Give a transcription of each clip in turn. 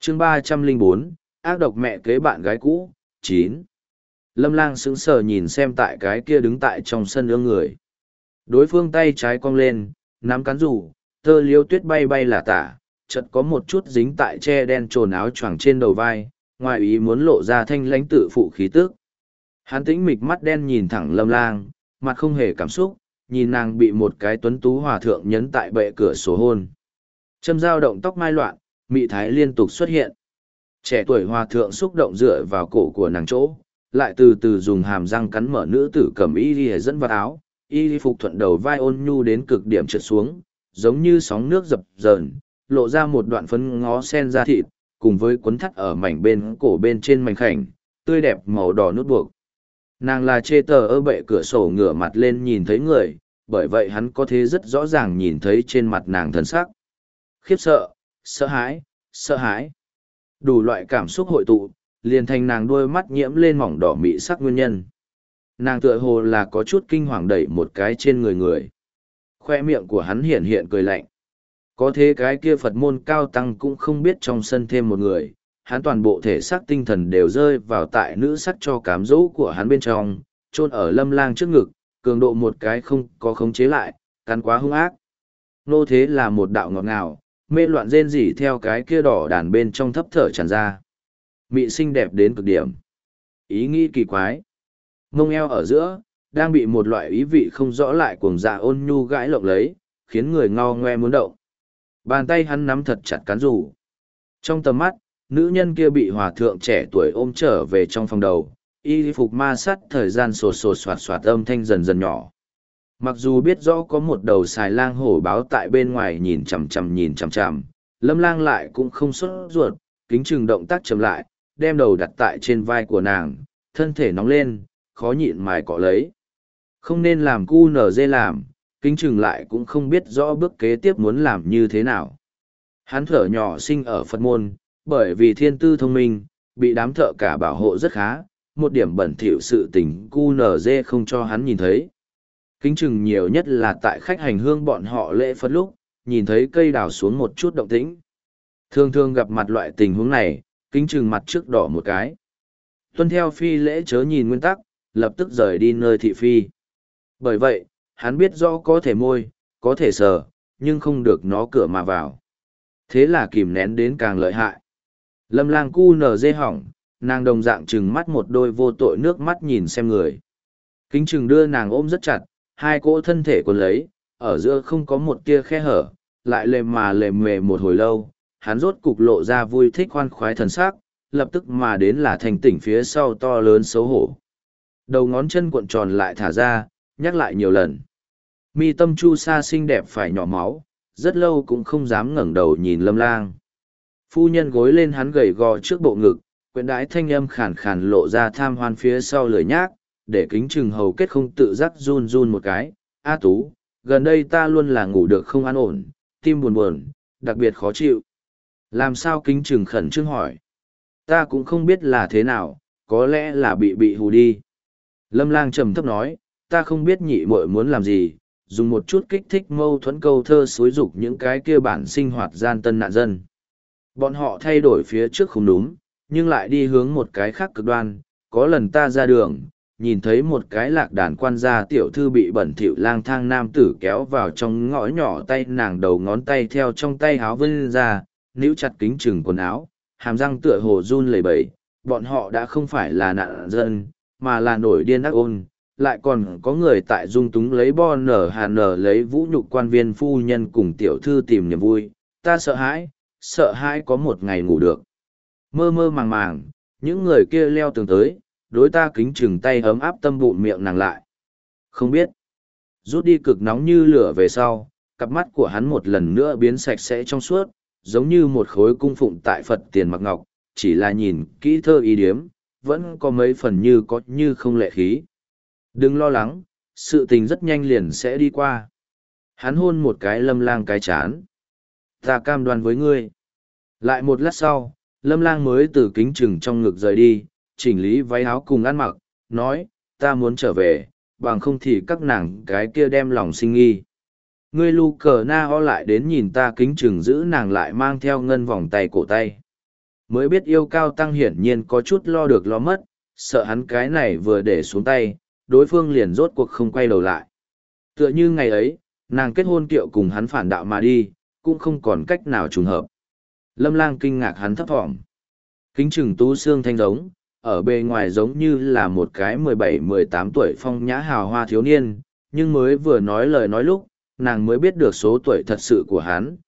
chương 304, ác độc mẹ kế bạn gái cũ, 9. Lâm Lang sững sờ nhìn xem tại cái kia đứng tại trong sân ương người. Đối phương tay trái cong lên, nắm cán rủ, tơ liêu tuyết bay bay là tả, chợt có một chút dính tại che đen trồn áo choàng trên đầu vai, ngoài ý muốn lộ ra thanh lãnh tự phụ khí tức. Hắn tĩnh mịch mắt đen nhìn thẳng Lâm Lang, mặt không hề cảm xúc, nhìn nàng bị một cái tuấn tú hòa thượng nhấn tại bệ cửa sổ hôn. Châm dao động tóc mai loạn, mị thái liên tục xuất hiện. Trẻ tuổi hòa thượng xúc động dựa vào cổ của nàng chỗ, lại từ từ dùng hàm răng cắn mở nữ tử cầm y dẫn vào áo, y phục thuận đầu vai ôn nhu đến cực điểm trượt xuống, giống như sóng nước dập dờn, lộ ra một đoạn phấn ngó sen da thịt, cùng với quấn thắt ở mảnh bên cổ bên trên mảnh khảnh, tươi đẹp màu đỏ nút buộc. Nàng là chê tờ ở bệ cửa sổ ngửa mặt lên nhìn thấy người, bởi vậy hắn có thể rất rõ ràng nhìn thấy trên mặt nàng thần sắc. Khiếp sợ, sợ hãi. Đủ loại cảm xúc hội tụ, liền thành nàng đôi mắt nhiễm lên mỏng đỏ mị sắc nguyên nhân. Nàng tựa hồ là có chút kinh hoàng đẩy một cái trên người. Khoe miệng của hắn hiện cười lạnh. Có thế cái kia Phật môn cao tăng cũng không biết trong sân thêm một người, hắn toàn bộ thể xác tinh thần đều rơi vào tại nữ sắc cho cám dỗ của hắn bên trong, chôn ở Lâm Lang trước ngực, cường độ một cái không có khống chế lại, cắn quá hung ác. Nô thế là một đạo ngọt ngào, mê loạn rên rỉ theo cái kia đỏ đàn bên trong thấp thở tràn ra. Mị xinh đẹp đến cực điểm. Ý nghĩ kỳ quái. Mông eo ở giữa, đang bị một loại ý vị không rõ lại cuồng dạ ôn nhu gãi lộng lấy, khiến người ngao ngoe muốn động. Bàn tay hắn nắm thật chặt cán rủ. Trong tầm mắt, nữ nhân kia bị hòa thượng trẻ tuổi ôm trở về trong phòng đầu, y phục ma sát thời gian sột sột soạt soạt âm thanh dần dần nhỏ. Mặc dù biết rõ có một đầu xài lang hổ báo tại bên ngoài nhìn chằm chằm, Lâm Lang lại cũng không sốt ruột, kính chừng động tác chậm lại, đem đầu đặt tại trên vai của nàng, thân thể nóng lên, khó nhịn mài cọ lấy. Không nên làm cu nở dê làm, kính chừng lại cũng không biết rõ bước kế tiếp muốn làm như thế nào. Hắn thở nhỏ sinh ở Phật môn, bởi vì thiên tư thông minh, bị đám thợ cả bảo hộ rất khá, một điểm bẩn thỉu sự tình cu nở dê không cho hắn nhìn thấy. Kính chừng nhiều nhất là tại khách hành hương bọn họ lễ Phật lúc, nhìn thấy cây đào xuống một chút động tĩnh. Thường thường gặp mặt loại tình huống này, kính chừng mặt trước đỏ một cái. Tuân theo phi lễ chớ nhìn nguyên tắc, lập tức rời đi nơi thị phi. Bởi vậy, hắn biết rõ có thể môi, có thể sờ, nhưng không được nó cửa mà vào. Thế là kìm nén đến càng lợi hại. Lâm Lang cu nở dê hỏng, nàng đồng dạng trừng mắt một đôi vô tội nước mắt nhìn xem người. Kính chừng đưa nàng ôm rất chặt, hai cỗ thân thể quấn lấy, ở giữa không có một tia khe hở, lại lềm mề một hồi lâu, hắn rốt cục lộ ra vui thích khoan khoái thần sắc, lập tức mà đến là thành tỉnh phía sau to lớn xấu hổ. Đầu ngón chân cuộn tròn lại thả ra, nhắc lại nhiều lần. Mi tâm chu sa xinh đẹp phải nhỏ máu, rất lâu cũng không dám ngẩng đầu nhìn Lâm Lang. Phu nhân gối lên hắn gầy gò trước bộ ngực, quyện đái thanh âm khàn khàn lộ ra tham hoan phía sau lười nhác, để kính chừng hầu kết không tự giác run run một cái. A Tú, gần đây ta luôn là ngủ được không an ổn, tim buồn buồn, đặc biệt khó chịu. Làm sao kính chừng khẩn trương hỏi. Ta cũng không biết là thế nào, có lẽ là bị hù đi. Lâm Lang trầm thấp nói, ta không biết nhị muội muốn làm gì, dùng một chút kích thích mâu thuẫn câu thơ xúi dục những cái kia bản sinh hoạt gian tân nạn dân. Bọn họ thay đổi phía trước không đúng, nhưng lại đi hướng một cái khác cực đoan. Có lần ta ra đường, nhìn thấy một cái lạc đàn quan gia tiểu thư bị bẩn thỉu lang thang nam tử kéo vào trong ngõ nhỏ, tay nàng đầu ngón tay theo trong tay háo vươn ra, níu chặt kính chừng quần áo, hàm răng tựa hồ run lẩy bẩy. Bọn họ đã không phải là nạn dân, mà là nổi điên ác ôn. Lại còn có người tại dung túng lấy bo nở hà nở lấy vũ nhục quan viên phu nhân cùng tiểu thư tìm niềm vui. Ta sợ hãi có một ngày ngủ được. Mơ mơ màng màng, những người kia leo tường tới, đối ta kính chừng tay ấm áp tâm bụng miệng nàng lại. Không biết. Rút đi cực nóng như lửa về sau, cặp mắt của hắn một lần nữa biến sạch sẽ trong suốt, giống như một khối cung phụng tại Phật tiền mặc ngọc, chỉ là nhìn kỹ thơ ý điếm, vẫn có mấy phần như có như không lệ khí. Đừng lo lắng, sự tình rất nhanh liền sẽ đi qua. Hắn hôn một cái Lâm Lang cái chán. Ta cam đoan với ngươi. Lại một lát sau, Lâm Lang mới từ kính chừng trong ngực rời đi, chỉnh lý váy áo cùng ăn mặc, nói, ta muốn trở về, bằng không thì các nàng cái kia đem lòng sinh nghi. Ngươi lu cờ na ho lại đến nhìn ta kính chừng giữ nàng lại mang theo ngân vòng tay cổ tay. mới biết yêu cao tăng hiển nhiên có chút lo được lo mất, sợ hắn cái này vừa để xuống tay, đối phương liền rốt cuộc không quay đầu lại. Tựa như ngày ấy, nàng kết hôn kiệu cùng hắn phản đạo mà đi, cũng không còn cách nào trùng hợp. Lâm Lang kinh ngạc hắn thấp thỏm. Kính Trừng Tú xương thanh giống, ở bề ngoài giống như là một cái 17-18 tuổi phong nhã hào hoa thiếu niên, nhưng mới vừa nói lời nói lúc, nàng mới biết được số tuổi thật sự của hắn,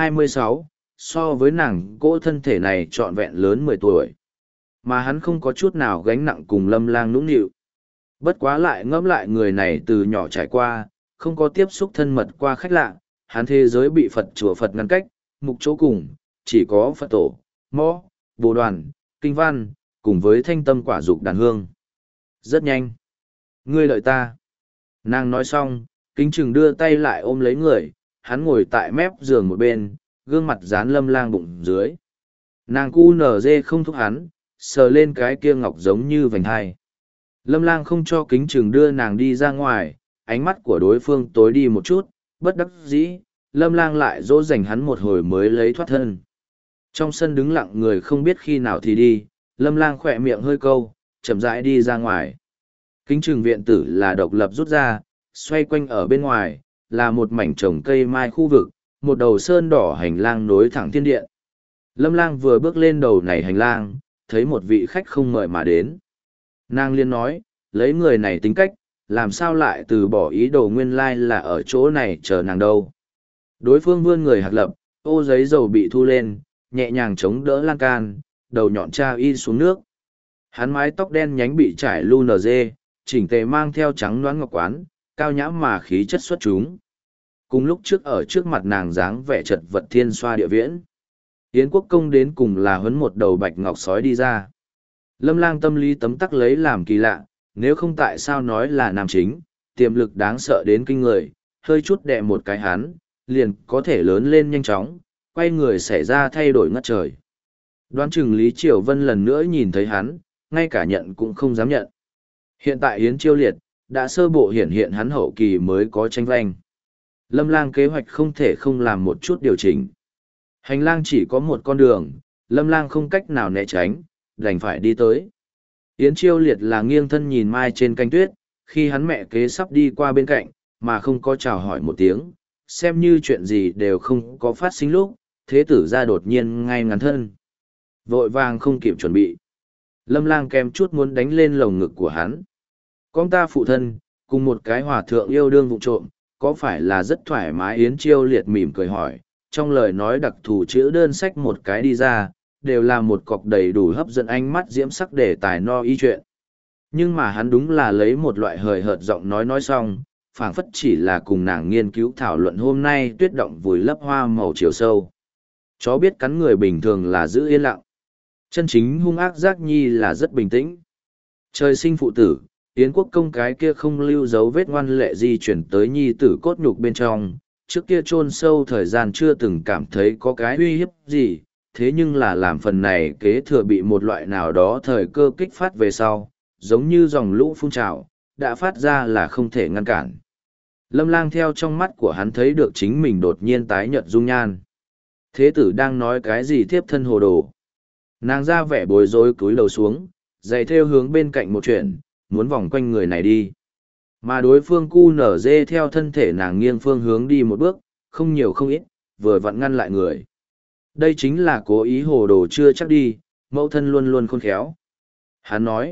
26, so với nàng cỗ thân thể này trọn vẹn lớn 10 tuổi. Mà hắn không có chút nào gánh nặng cùng Lâm Lang nũng nịu. Bất quá lại ngẫm lại người này từ nhỏ trải qua, không có tiếp xúc thân mật qua khách lạ, hắn thế giới bị Phật chùa Phật ngăn cách, mục chỗ cùng, chỉ có Phật tổ, mõ, bồ đoàn, kinh văn, cùng với thanh tâm quả dục đàn hương. Rất nhanh. Ngươi đợi ta. Nàng nói xong, Kính Trừng đưa tay lại ôm lấy người, hắn ngồi tại mép giường một bên, gương mặt dán Lâm Lang bụng dưới. Nàng cu nở dê không thúc hắn, sờ lên cái kia ngọc giống như vành hai. Lâm Lang không cho Kính Trừng đưa nàng đi ra ngoài, ánh mắt của đối phương tối đi một chút, bất đắc dĩ, Lâm Lang lại dỗ dành hắn một hồi mới lấy thoát thân. Trong sân đứng lặng người không biết khi nào thì đi, Lâm Lang khỏe miệng hơi câu, chậm rãi đi ra ngoài. Kính Trừng viện tử là độc lập rút ra, xoay quanh ở bên ngoài, là một mảnh trồng cây mai khu vực, một đầu sơn đỏ hành lang nối thẳng thiên điện. Lâm Lang vừa bước lên đầu này hành lang, thấy một vị khách không mời mà đến. Nàng liên nói, lấy người này tính cách, làm sao lại từ bỏ ý đồ nguyên lai là ở chỗ này chờ nàng đâu. Đối phương vươn người hạt lập, ô giấy dầu bị thu lên, nhẹ nhàng chống đỡ lan can, đầu nhọn tra y xuống nước. Hắn mái tóc đen nhánh bị trải lu nở dê, chỉnh tề mang theo trắng đoán ngọc quán, cao nhã mà khí chất xuất chúng. Cùng lúc trước ở trước mặt nàng dáng vẻ chật vật thiên xoa địa viễn. Yến Quốc Công đến cùng là huấn một đầu bạch ngọc sói đi ra. Lâm Lang tâm lý tấm tắc lấy làm kỳ lạ, nếu không tại sao nói là nam chính, tiềm lực đáng sợ đến kinh người, hơi chút đè một cái hắn, liền có thể lớn lên nhanh chóng, quay người xảy ra thay đổi ngất trời. Đoán chừng Lý Triều Vân lần nữa nhìn thấy hắn, ngay cả nhận cũng không dám nhận. Hiện tại Yến Chiêu Liệt, đã sơ bộ hiển hiện hắn hậu kỳ mới có tranh vanh. Lâm Lang kế hoạch không thể không làm một chút điều chỉnh. Hành lang chỉ có một con đường, Lâm Lang không cách nào né tránh, đành phải đi tới. Yến Chiêu Liệt là nghiêng thân nhìn Mai trên canh tuyết, khi hắn mẹ kế sắp đi qua bên cạnh, mà không có chào hỏi một tiếng, xem như chuyện gì đều không có phát sinh lúc, thế tử ra đột nhiên ngay ngắn thân. Vội vàng không kịp chuẩn bị. Lâm Lang kèm chút muốn đánh lên lồng ngực của hắn. Con ta phụ thân, cùng một cái hòa thượng yêu đương vụ trộm, có phải là rất thoải mái? Yến Chiêu Liệt mỉm cười hỏi, trong lời nói đặc thù chữ đơn sách một cái đi ra, đều là một cọc đầy đủ hấp dẫn ánh mắt diễm sắc để tài no y chuyện. Nhưng mà hắn đúng là lấy một loại hời hợt giọng nói xong, phảng phất chỉ là cùng nàng nghiên cứu thảo luận hôm nay tuyết động vùi lấp hoa màu chiều sâu. Chó biết cắn người bình thường là giữ yên lặng. Chân chính hung ác giác nhi là rất bình tĩnh. Trời sinh phụ tử, Yến Quốc Công cái kia không lưu dấu vết ngoan lệ di chuyển tới nhi tử cốt nhục bên trong, trước kia chôn sâu thời gian chưa từng cảm thấy có cái uy hiếp gì, thế nhưng là làm phần này kế thừa bị một loại nào đó thời cơ kích phát về sau, giống như dòng lũ phun trào, đã phát ra là không thể ngăn cản. Lâm Lang theo trong mắt của hắn thấy được chính mình đột nhiên tái nhợt dung nhan. Thế tử đang nói cái gì thiếp thân hồ đồ. Nàng ra vẻ bối rối cúi đầu xuống, giày theo hướng bên cạnh một chuyện, muốn vòng quanh người này đi. Mà đối phương cu nở dê theo thân thể nàng nghiêng phương hướng đi một bước, không nhiều không ít, vừa vặn ngăn lại người. Đây chính là cố ý hồ đồ chưa chắc đi, mẫu thân luôn luôn khôn khéo. Hắn nói,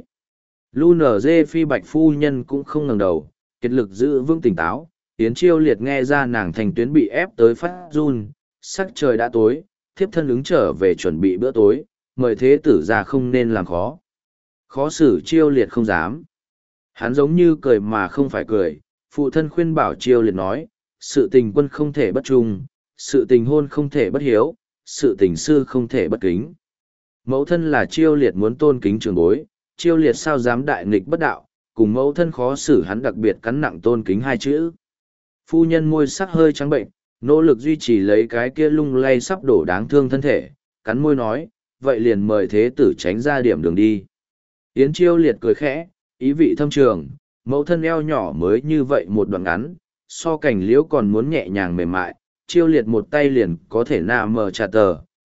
Lu nở dê phi bạch phu nhân cũng không ngẩng đầu, kiệt lực giữ vững tỉnh táo. Yến Chiêu Liệt nghe ra nàng thành tuyến bị ép tới phát run, sắc trời đã tối, thiếp thân ứng trở về chuẩn bị bữa tối, mời thế tử ra không nên làm khó. Khó xử Chiêu Liệt không dám. Hắn giống như cười mà không phải cười, phụ thân khuyên bảo Chiêu Liệt nói, sự tình quân không thể bất trung, sự tình hôn không thể bất hiếu, sự tình sư không thể bất kính. Mẫu thân là Chiêu Liệt muốn tôn kính trường bối, Chiêu Liệt sao dám đại nghịch bất đạo, cùng mẫu thân khó xử hắn đặc biệt cắn nặng tôn kính hai chữ. Phu nhân môi sắc hơi trắng bệnh, nỗ lực duy trì lấy cái kia lung lay sắp đổ đáng thương thân thể, cắn môi nói, vậy liền mời thế tử tránh ra điểm đường đi. Yến Chiêu Liệt cười khẽ, ý vị thâm trường, mẫu thân eo nhỏ mới như vậy một đoạn ngắn, so cảnh liễu còn muốn nhẹ nhàng mềm mại, Chiêu Liệt một tay liền có thể nạ mờ trà tờ,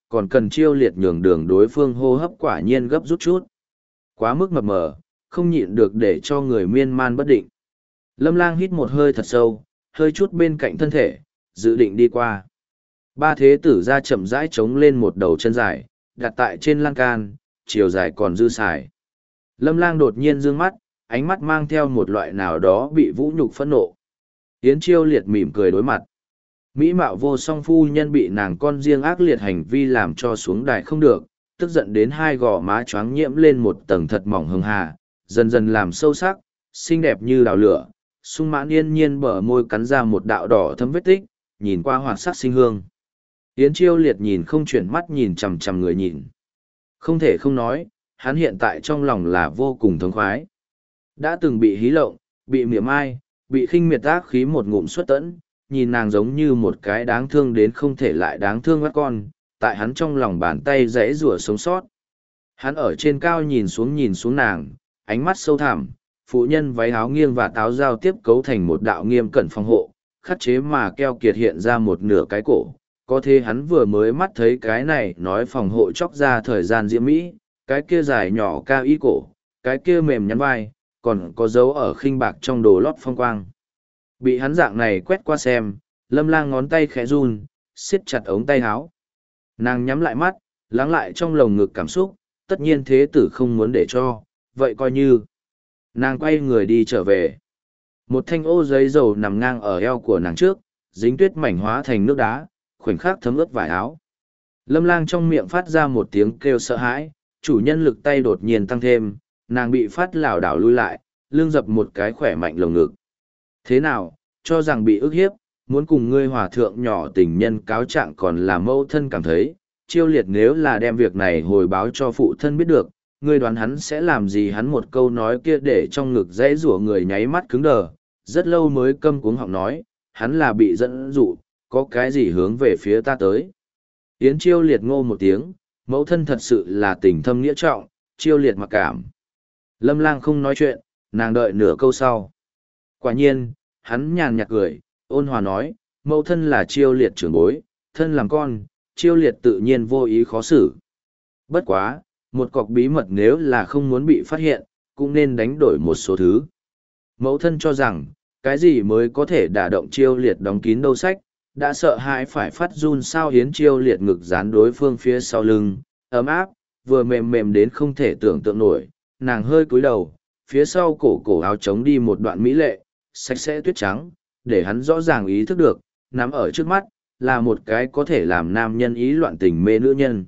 còn cần Chiêu Liệt nhường đường đối phương hô hấp quả nhiên gấp rút chút. Quá mức mập mờ, không nhịn được để cho người miên man bất định. Lâm Lang hít một hơi thật sâu, hơi chút bên cạnh thân thể, dự định đi qua. Ba thế tử ra chậm rãi trống lên một đầu chân dài, đặt tại trên lan can, chiều dài còn dư xài. Lâm Lang đột nhiên dương mắt, ánh mắt mang theo một loại nào đó bị vũ nhục phẫn nộ. Yến Chiêu Liệt mỉm cười đối mặt. Mỹ mạo vô song phu nhân bị nàng con riêng ác liệt hành vi làm cho xuống đài không được, tức giận đến hai gò má choáng nhiễm lên một tầng thật mỏng hường hà, dần dần làm sâu sắc, xinh đẹp như đào lửa, sung mãn yên nhiên bờ môi cắn ra một đạo đỏ thấm vết tích, nhìn qua hoạt sắc sinh hương. Yến Chiêu Liệt nhìn không chuyển mắt nhìn chằm chằm người nhìn. Không thể không nói, hắn hiện tại trong lòng là vô cùng thống khoái. Đã từng bị hí lộng, bị mỉa mai, bị khinh miệt ác khí một ngụm xuất tẫn, nhìn nàng giống như một cái đáng thương đến không thể lại đáng thương các con, tại hắn trong lòng bàn tay rẽ rủa sống sót. Hắn ở trên cao nhìn xuống nàng, ánh mắt sâu thẳm, phụ nhân váy áo nghiêng và táo giao tiếp cấu thành một đạo nghiêm cẩn phòng hộ, khắc chế mà keo kiệt hiện ra một nửa cái cổ. Có thế hắn vừa mới mắt thấy cái này nói phòng hộ chóc ra thời gian diễm mỹ, cái kia dài nhỏ cao y cổ, cái kia mềm nhắn vai, còn có dấu ở khinh bạc trong đồ lót phong quang. Bị hắn dạng này quét qua xem, Lâm Lang ngón tay khẽ run, siết chặt ống tay áo. Nàng nhắm lại mắt, lắng lại trong lồng ngực cảm xúc, tất nhiên thế tử không muốn để cho, vậy coi như. Nàng quay người đi trở về. Một thanh ô giấy dầu nằm ngang ở eo của nàng trước, dính tuyết mảnh hóa thành nước đá, khoảnh khắc thấm ướt vải áo. Lâm Lang trong miệng phát ra một tiếng kêu sợ hãi, chủ nhân lực tay đột nhiên tăng thêm, nàng bị phát lảo đảo lui lại, lưng dập một cái khỏe mạnh lồng ngực. Thế nào, cho rằng bị ức hiếp, muốn cùng ngươi hòa thượng nhỏ tình nhân cáo trạng còn là mâu thân cảm thấy, Chiêu Liệt nếu là đem việc này hồi báo cho phụ thân biết được, ngươi đoán hắn sẽ làm gì? Hắn một câu nói kia để trong ngực dãy rủa người nháy mắt cứng đờ, rất lâu mới câm cuống họng nói, hắn là bị dẫn dụ, có cái gì hướng về phía ta tới. Yến Chiêu Liệt ngô một tiếng, mẫu thân thật sự là tình thâm nghĩa trọng, Chiêu Liệt mặc cảm. Lâm Lang không nói chuyện, nàng đợi nửa câu sau. Quả nhiên, hắn nhàn nhạt cười, ôn hòa nói, mẫu thân là Chiêu Liệt trưởng bối, thân làm con, Chiêu Liệt tự nhiên vô ý khó xử. Bất quá, một cọc bí mật nếu là không muốn bị phát hiện, cũng nên đánh đổi một số thứ. Mẫu thân cho rằng, cái gì mới có thể đả động Chiêu Liệt đóng kín đầu sách, đã sợ hãi phải phát run sao. Hiến Chiêu Liệt ngực dán đối phương phía sau lưng, ấm áp, vừa mềm mềm đến không thể tưởng tượng nổi, nàng hơi cúi đầu, phía sau cổ áo trống đi một đoạn mỹ lệ, sạch sẽ tuyết trắng, để hắn rõ ràng ý thức được, nắm ở trước mắt, là một cái có thể làm nam nhân ý loạn tình mê nữ nhân.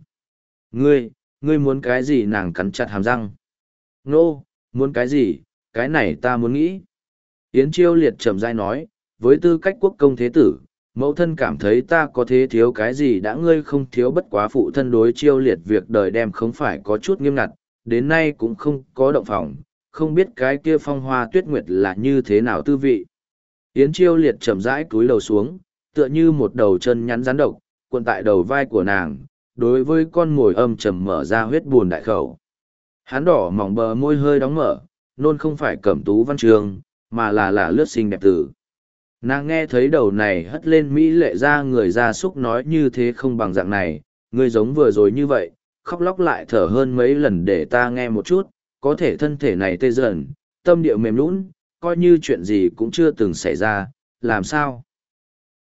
Ngươi muốn cái gì? Nàng cắn chặt hàm răng. Nô, muốn cái gì, cái này ta muốn nghĩ. Yến Chiêu Liệt chậm rãi nói, với tư cách quốc công thế tử, mẫu thân cảm thấy ta có thế thiếu cái gì đã ngươi không thiếu, bất quá phụ thân đối Chiêu Liệt việc đời đem không phải có chút nghiêm ngặt, đến nay cũng không có động phòng, không biết cái kia phong hoa tuyết nguyệt là như thế nào tư vị. Yến Chiêu Liệt chậm rãi cúi đầu xuống, tựa như một đầu chân nhắn rắn độc, cuộn tại đầu vai của nàng, đối với con mồi âm trầm mở ra huyết buồn đại khẩu. Hắn đỏ mỏng bờ môi hơi đóng mở, nôn không phải cẩm tú văn trường, mà là lướt xinh đẹp tử. Nàng nghe thấy đầu này hất lên mỹ lệ ra người ra súc nói như thế không bằng dạng này, ngươi giống vừa rồi như vậy, khóc lóc lại thở hơn mấy lần để ta nghe một chút, có thể thân thể này tê dần, tâm điệu mềm lún, coi như chuyện gì cũng chưa từng xảy ra, làm sao?